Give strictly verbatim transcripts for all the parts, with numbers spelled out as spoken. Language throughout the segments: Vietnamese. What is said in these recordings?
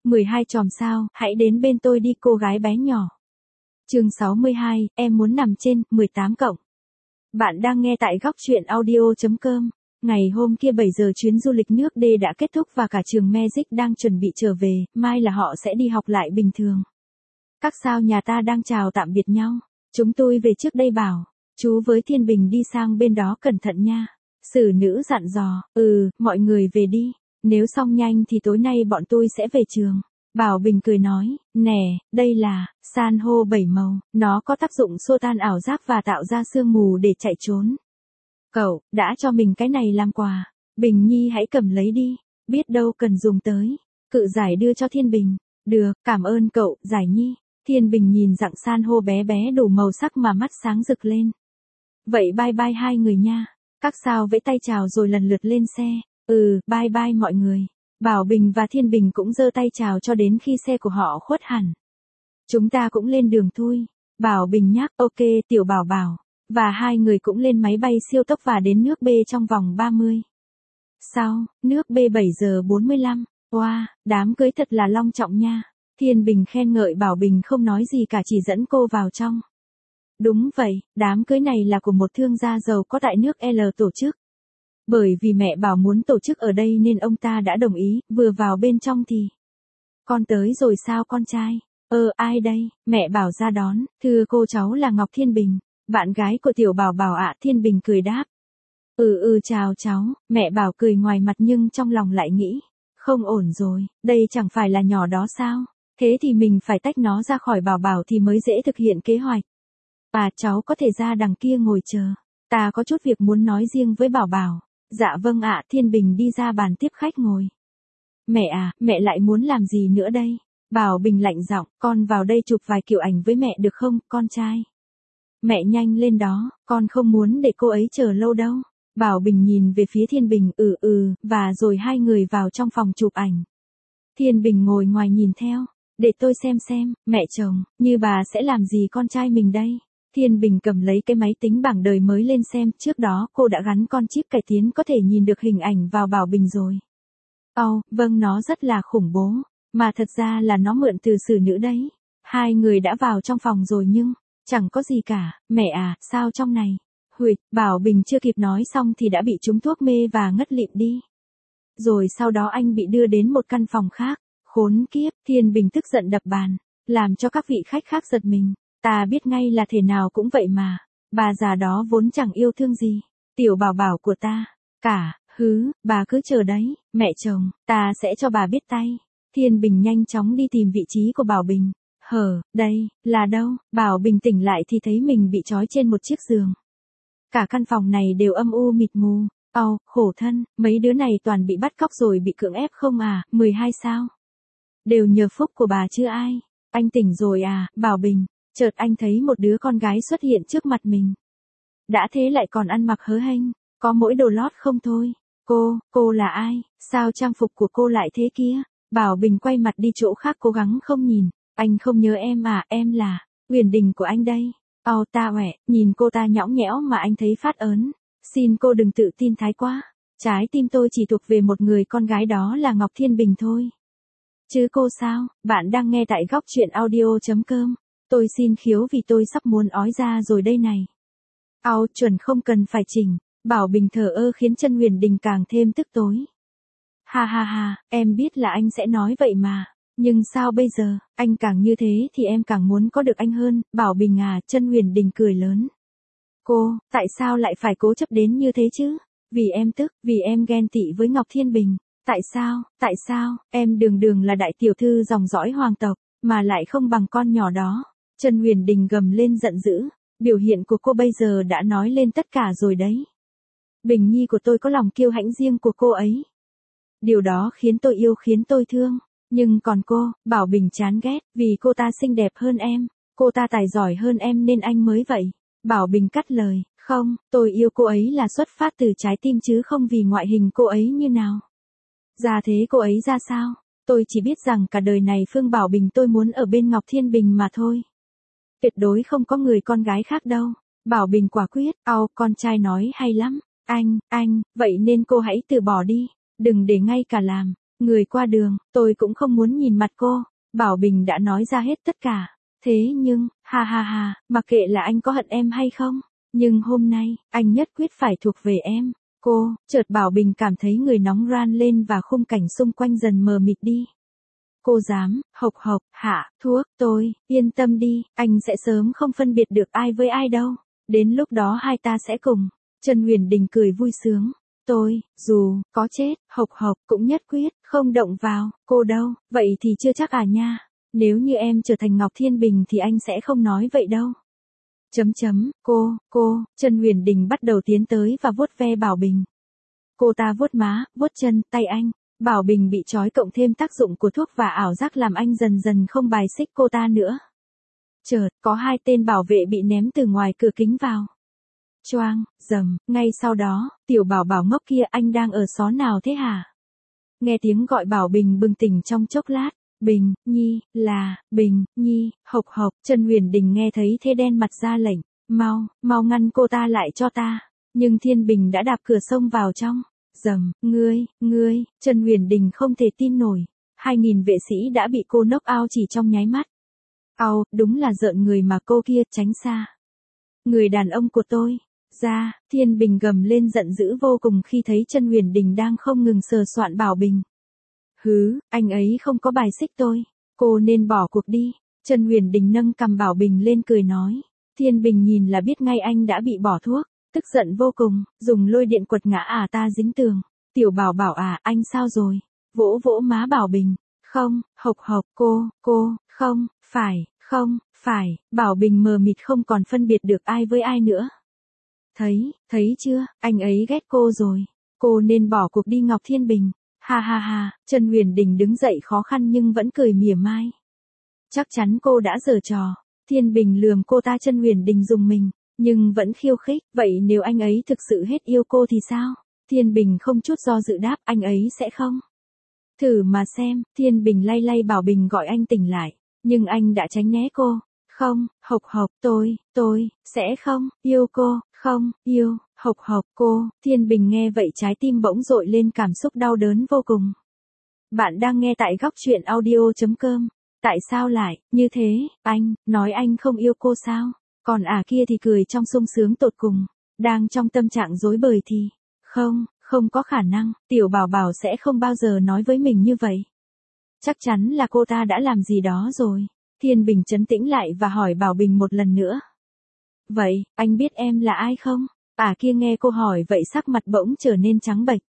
mười hai chòm sao, hãy đến bên tôi đi cô gái bé nhỏ. Chương sáu mươi hai, em muốn nằm trên, mười tám cộng. Bạn đang nghe tại góc truyện audio chấm com. Ngày hôm kia bảy giờ chuyến du lịch nước D đã kết thúc và cả trường Magic đang chuẩn bị trở về, mai là họ sẽ đi học lại bình thường. Các sao nhà ta đang chào tạm biệt nhau. Chúng tôi về trước đây bảo, chú với Thiên Bình đi sang bên đó cẩn thận nha. Sử nữ dặn dò, ừ, mọi người về đi. Nếu xong nhanh thì tối nay bọn tôi sẽ về trường. Bảo Bình cười nói, nè, đây là san hô bảy màu, nó có tác dụng xua tan ảo giác và tạo ra sương mù để chạy trốn. Cậu, đã cho mình cái này làm quà. Bình Nhi hãy cầm lấy đi, biết đâu cần dùng tới. Cự Giải đưa cho Thiên Bình. Được, cảm ơn cậu, Giải Nhi. Thiên Bình nhìn dạng san hô bé bé đủ màu sắc mà mắt sáng rực lên. Vậy bye bye hai người nha. Các sao vẫy tay chào rồi lần lượt lên xe. Ừ, bye bye mọi người. Bảo Bình và Thiên Bình cũng giơ tay chào cho đến khi xe của họ khuất hẳn. Chúng ta cũng lên đường thôi. Bảo Bình nhắc, ok tiểu bảo bảo. Và hai người cũng lên máy bay siêu tốc và đến nước B trong vòng ba mươi. Sau, nước B bảy giờ bốn mươi lăm. Wow, đám cưới thật là long trọng nha. Thiên Bình khen ngợi Bảo Bình không nói gì cả chỉ dẫn cô vào trong. Đúng vậy, đám cưới này là của một thương gia giàu có tại nước L tổ chức. Bởi vì mẹ Bảo muốn tổ chức ở đây nên ông ta đã đồng ý, vừa vào bên trong thì. Con tới rồi sao con trai? Ơ ai đây? Mẹ Bảo ra đón, thưa cô cháu là Ngọc Thiên Bình, bạn gái của tiểu Bảo Bảo ạ. Thiên Bình cười đáp. Ừ ừ chào cháu, mẹ Bảo cười ngoài mặt nhưng trong lòng lại nghĩ. Không ổn rồi, đây chẳng phải là nhỏ đó sao? Thế thì mình phải tách nó ra khỏi Bảo Bảo thì mới dễ thực hiện kế hoạch. À cháu có thể ra đằng kia ngồi chờ, ta có chút việc muốn nói riêng với Bảo Bảo. Dạ vâng ạ. Thiên Bình đi ra bàn tiếp khách ngồi. Mẹ à, mẹ lại muốn làm gì nữa đây? Bảo Bình lạnh giọng, con vào đây chụp vài kiểu ảnh với mẹ được không, con trai? Mẹ nhanh lên đó, con không muốn để cô ấy chờ lâu đâu. Bảo Bình nhìn về phía Thiên Bình, ừ ừ, và rồi hai người vào trong phòng chụp ảnh. Thiên Bình ngồi ngoài nhìn theo, để tôi xem xem, mẹ chồng, như bà sẽ làm gì con trai mình đây? Thiên Bình cầm lấy cái máy tính bảng đời mới lên xem, trước đó cô đã gắn con chip cải tiến có thể nhìn được hình ảnh vào Bảo Bình rồi. Ồ, oh, vâng nó rất là khủng bố, mà thật ra là nó mượn từ sử nữ đấy. Hai người đã vào trong phòng rồi nhưng, chẳng có gì cả, mẹ à, sao trong này? Huỵch, Bảo Bình chưa kịp nói xong thì đã bị trúng thuốc mê và ngất lịm đi. Rồi sau đó anh bị đưa đến một căn phòng khác, khốn kiếp, Thiên Bình tức giận đập bàn, làm cho các vị khách khác giật mình. Ta biết ngay là thể nào cũng vậy mà, bà già đó vốn chẳng yêu thương gì, tiểu Bảo Bảo của ta, cả, hứ, bà cứ chờ đấy, mẹ chồng, ta sẽ cho bà biết tay. Thiên Bình nhanh chóng đi tìm vị trí của Bảo Bình, hở, đây, là đâu? Bảo Bình tỉnh lại thì thấy mình bị trói trên một chiếc giường. Cả căn phòng này đều âm u mịt mù, ау, oh, khổ thân, mấy đứa này toàn bị bắt cóc rồi bị cưỡng ép không à, mười hai sao? Đều nhờ phúc của bà chứ ai, anh tỉnh rồi à, Bảo Bình. Chợt anh thấy một đứa con gái xuất hiện trước mặt mình. Đã thế lại còn ăn mặc hớ hênh, có mỗi đồ lót không thôi. Cô, cô là ai? Sao trang phục của cô lại thế kia? Bảo Bình quay mặt đi chỗ khác cố gắng không nhìn. Anh không nhớ em à, em là Huyền Đình của anh đây. Ồ ta quẹ, nhìn cô ta nhõng nhẽo mà anh thấy phát ớn. Xin cô đừng tự tin thái quá. Trái tim tôi chỉ thuộc về một người con gái đó là Ngọc Thiên Bình thôi. Chứ cô sao? Bạn đang nghe tại góc truyện audio chấm com. Tôi xin khiếu vì tôi sắp muốn ói ra rồi đây này. Ao chuẩn không cần phải chỉnh. Bảo Bình thờ ơ khiến chân Huyền Đình càng thêm tức tối. Ha ha ha, em biết là anh sẽ nói vậy mà. Nhưng sao bây giờ, anh càng như thế thì em càng muốn có được anh hơn. Bảo Bình à, chân Huyền Đình cười lớn. Cô, tại sao lại phải cố chấp đến như thế chứ? Vì em tức, vì em ghen tị với Ngọc Thiên Bình. Tại sao, tại sao, em đường đường là đại tiểu thư dòng dõi hoàng tộc, mà lại không bằng con nhỏ đó. Trần Huyền Đình gầm lên giận dữ, biểu hiện của cô bây giờ đã nói lên tất cả rồi đấy. Bình Nhi của tôi có lòng kiêu hãnh riêng của cô ấy. Điều đó khiến tôi yêu khiến tôi thương, nhưng còn cô, Bảo Bình chán ghét, vì cô ta xinh đẹp hơn em, cô ta tài giỏi hơn em nên anh mới vậy. Bảo Bình cắt lời, không, tôi yêu cô ấy là xuất phát từ trái tim chứ không vì ngoại hình cô ấy như nào. Ra thế cô ấy ra sao, tôi chỉ biết rằng cả đời này Phương Bảo Bình tôi muốn ở bên Ngọc Thiên Bình mà thôi. Tuyệt đối không có người con gái khác đâu. Bảo Bình quả quyết, ao, con trai nói hay lắm. Anh, anh, vậy nên cô hãy từ bỏ đi. Đừng để ngay cả làm. Người qua đường, tôi cũng không muốn nhìn mặt cô. Bảo Bình đã nói ra hết tất cả. Thế nhưng, ha ha ha, mặc kệ là anh có hận em hay không, nhưng hôm nay, anh nhất quyết phải thuộc về em. Cô, chợt Bảo Bình cảm thấy người nóng ran lên và khung cảnh xung quanh dần mờ mịt đi. Cô dám, hộc hộc, hạ, thuốc, tôi, yên tâm đi, anh sẽ sớm không phân biệt được ai với ai đâu. Đến lúc đó hai ta sẽ cùng. Trần Huyền Đình cười vui sướng. Tôi, dù, có chết, hộc hộc, cũng nhất quyết, không động vào, cô đâu, vậy thì chưa chắc à nha. Nếu như em trở thành Ngọc Thiên Bình thì anh sẽ không nói vậy đâu. Chấm chấm, cô, cô, Trần Huyền Đình bắt đầu tiến tới và vuốt ve Bảo Bình. Cô ta vuốt má, vuốt chân, tay anh. Bảo Bình bị trói cộng thêm tác dụng của thuốc và ảo giác làm anh dần dần không bài xích cô ta nữa. Chợt, có hai tên bảo vệ bị ném từ ngoài cửa kính vào. Choang, rầm, ngay sau đó, tiểu Bảo Bảo ngốc kia, anh đang ở xó nào thế hả? Nghe tiếng gọi Bảo Bình bừng tỉnh trong chốc lát. Bình, Nhi, là, Bình, Nhi, hộc hộc, Trần Huyền Đình nghe thấy thế đen mặt ra lệnh, mau, mau ngăn cô ta lại cho ta. Nhưng Thiên Bình đã đạp cửa xông vào trong. Dầm, ngươi, ngươi, Trần Huyền Đình không thể tin nổi. Hai nghìn vệ sĩ đã bị cô knock out chỉ trong nháy mắt. Au, đúng là rợn người mà cô kia, tránh xa. Người đàn ông của tôi. Ra, Thiên Bình gầm lên giận dữ vô cùng khi thấy Trần Huyền Đình đang không ngừng sờ soạn Bảo Bình. Hứ, anh ấy không có bài xích tôi. Cô nên bỏ cuộc đi. Trần Huyền Đình nâng cằm Bảo Bình lên cười nói. Thiên Bình nhìn là biết ngay anh đã bị bỏ thuốc. Tức giận vô cùng, dùng lôi điện quật ngã à ta dính tường. Tiểu Bảo Bảo à, anh sao rồi? Vỗ vỗ má Bảo Bình. Không, hộc hộc, cô, cô, không, phải, không, phải. Bảo Bình mờ mịt không còn phân biệt được ai với ai nữa. Thấy, thấy chưa, anh ấy ghét cô rồi. Cô nên bỏ cuộc đi Ngọc Thiên Bình. Ha ha ha, Trần Huyền Đình đứng dậy khó khăn nhưng vẫn cười mỉa mai. Chắc chắn cô đã giở trò. Thiên Bình lườm cô ta. Trần Huyền Đình dùng mình, nhưng vẫn khiêu khích. Vậy nếu anh ấy thực sự hết yêu cô thì sao? Thiên Bình không chút do dự đáp, anh ấy sẽ không. Thử mà xem. Thiên Bình lay lay Bảo Bình gọi anh tỉnh lại, nhưng anh đã tránh né cô. Không, hộc hộc, tôi, tôi, sẽ không, yêu cô, không, yêu, hộc hộc, cô. Thiên Bình nghe vậy trái tim bỗng dội lên cảm xúc đau đớn vô cùng. Bạn đang nghe tại góc truyện audio chấm com. Tại sao lại, như thế, anh, nói anh không yêu cô sao? Còn ả kia thì cười trong sung sướng tột cùng. Đang trong tâm trạng rối bời thì, không, không có khả năng, tiểu Bảo Bảo sẽ không bao giờ nói với mình như vậy. Chắc chắn là cô ta đã làm gì đó rồi. Thiên Bình trấn tĩnh lại và hỏi Bảo Bình một lần nữa. Vậy, anh biết em là ai không? Ả kia nghe cô hỏi vậy sắc mặt bỗng trở nên trắng bệch.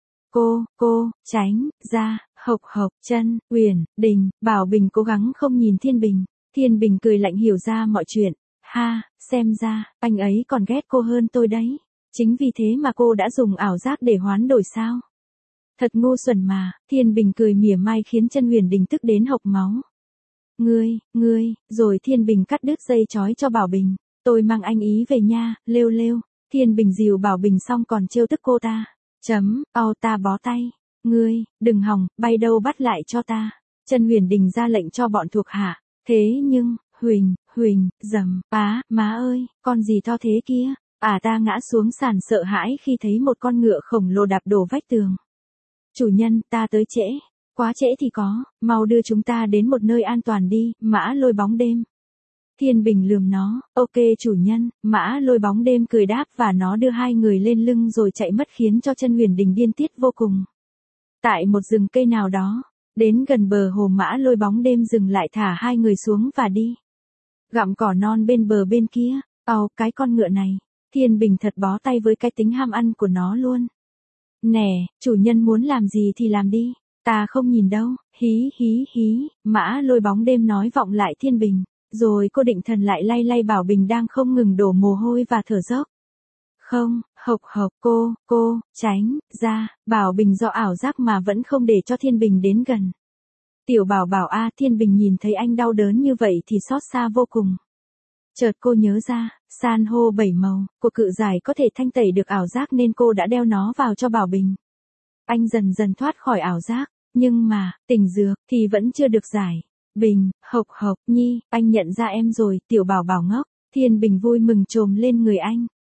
Cô, cô, tránh, ra, hộc hộc, Trần Huyền Đình. Bảo Bình cố gắng không nhìn Thiên Bình. Thiên Bình cười lạnh hiểu ra mọi chuyện. Ha, xem ra, anh ấy còn ghét cô hơn tôi đấy. Chính vì thế mà cô đã dùng ảo giác để hoán đổi sao? Thật ngu xuẩn mà. Thiên Bình cười mỉa mai khiến Trần Huyền Đình tức đến hộc máu. Ngươi, ngươi, rồi Thiên Bình cắt đứt dây chói cho Bảo Bình. Tôi mang anh ý về nha, lêu lêu. Thiên Bình dìu Bảo Bình xong còn trêu tức cô ta. Chấm, ao ta bó tay. Ngươi, đừng hòng, bay đâu bắt lại cho ta. Trần Huyền Đình ra lệnh cho bọn thuộc hạ. Thế nhưng, Huỳnh, Huỳnh, dầm, á, má ơi, con gì to thế kia. À ta ngã xuống sàn sợ hãi khi thấy một con ngựa khổng lồ đạp đổ vách tường. Chủ nhân, ta tới trễ. Quá trễ thì có, mau đưa chúng ta đến một nơi an toàn đi, Mã Lôi bóng đêm. Thiên Bình lườm nó, ok chủ nhân. Mã Lôi bóng đêm cười đáp và nó đưa hai người lên lưng rồi chạy mất khiến cho Trần Huyền Đình điên tiết vô cùng. Tại một rừng cây nào đó, đến gần bờ hồ Mã Lôi bóng đêm dừng lại thả hai người xuống và đi. Gặm cỏ non bên bờ bên kia, ào, cái con ngựa này. Thiên Bình thật bó tay với cái tính ham ăn của nó luôn. Nè, chủ nhân muốn làm gì thì làm đi. Ta không nhìn đâu, hí hí hí, Mã Lôi bóng đêm nói vọng lại Thiên Bình, rồi cô định thần lại lay lay Bảo Bình đang không ngừng đổ mồ hôi và thở dốc. Không, hộc hộc, cô, cô, tránh, ra. Bảo Bình do ảo giác mà vẫn không để cho Thiên Bình đến gần. Tiểu Bảo Bảo a. Thiên Bình nhìn thấy anh đau đớn như vậy thì xót xa vô cùng. Chợt cô nhớ ra, san hô bảy màu của cự giải có thể thanh tẩy được ảo giác nên cô đã đeo nó vào cho Bảo Bình. Anh dần dần thoát khỏi ảo giác, nhưng mà, tỉnh dược thì vẫn chưa được giải. Bình, hộc hộc, Nhi, anh nhận ra em rồi. Tiểu Bảo Bảo ngốc. Thiên Bình vui mừng chồm lên người anh.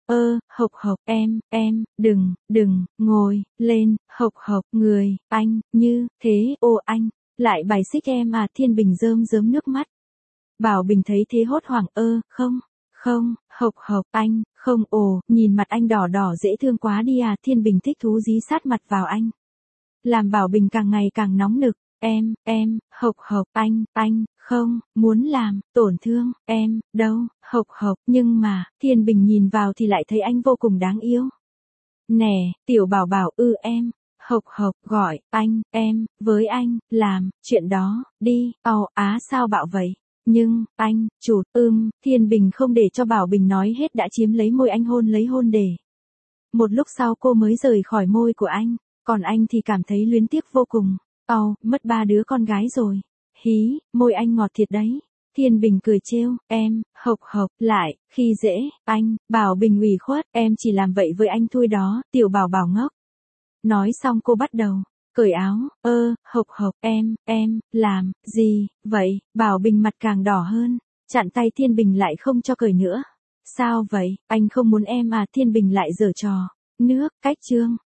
ơ, hộc hộc, em, em, đừng, đừng, ngồi, lên, hộc hộc, người, anh, như, thế, ô anh, lại bài xích em à, Thiên Bình rơm rớm nước mắt. Bảo Bình thấy thế hốt hoảng, ơ, không, không, hộc hộc, anh, không, ồ, nhìn mặt anh đỏ đỏ dễ thương quá đi à, Thiên Bình thích thú dí sát mặt vào anh. Làm Bảo Bình càng ngày càng nóng nực, em, em, hộc hộc, anh, anh, không, muốn làm, tổn thương, em, đâu, hộc hộc, nhưng mà, Thiên Bình nhìn vào thì lại thấy anh vô cùng đáng yêu. Nè, tiểu bảo bảo, ư em, hộc hộc, gọi, anh, em, với anh, làm, chuyện đó, đi, ào, á sao bạo vậy? Nhưng, anh, chụt, ưm, Thiên Bình không để cho Bảo Bình nói hết đã chiếm lấy môi anh hôn lấy hôn để. Một lúc sau cô mới rời khỏi môi của anh, còn anh thì cảm thấy luyến tiếc vô cùng. Ồ, mất ba đứa con gái rồi. Hí, môi anh ngọt thiệt đấy. Thiên Bình cười trêu, em, hộc hộc, lại, khi dễ, anh, Bảo Bình ủy khuất, em chỉ làm vậy với anh thôi đó, tiểu bảo bảo ngốc. Nói xong cô bắt đầu, cởi áo, ơ, hộc hộc, em, em, làm, gì, vậy, Bảo Bình mặt càng đỏ hơn, chặn tay Thiên Bình lại không cho cởi nữa. Sao vậy, anh không muốn em à, Thiên Bình lại giở trò, nước, cách chương.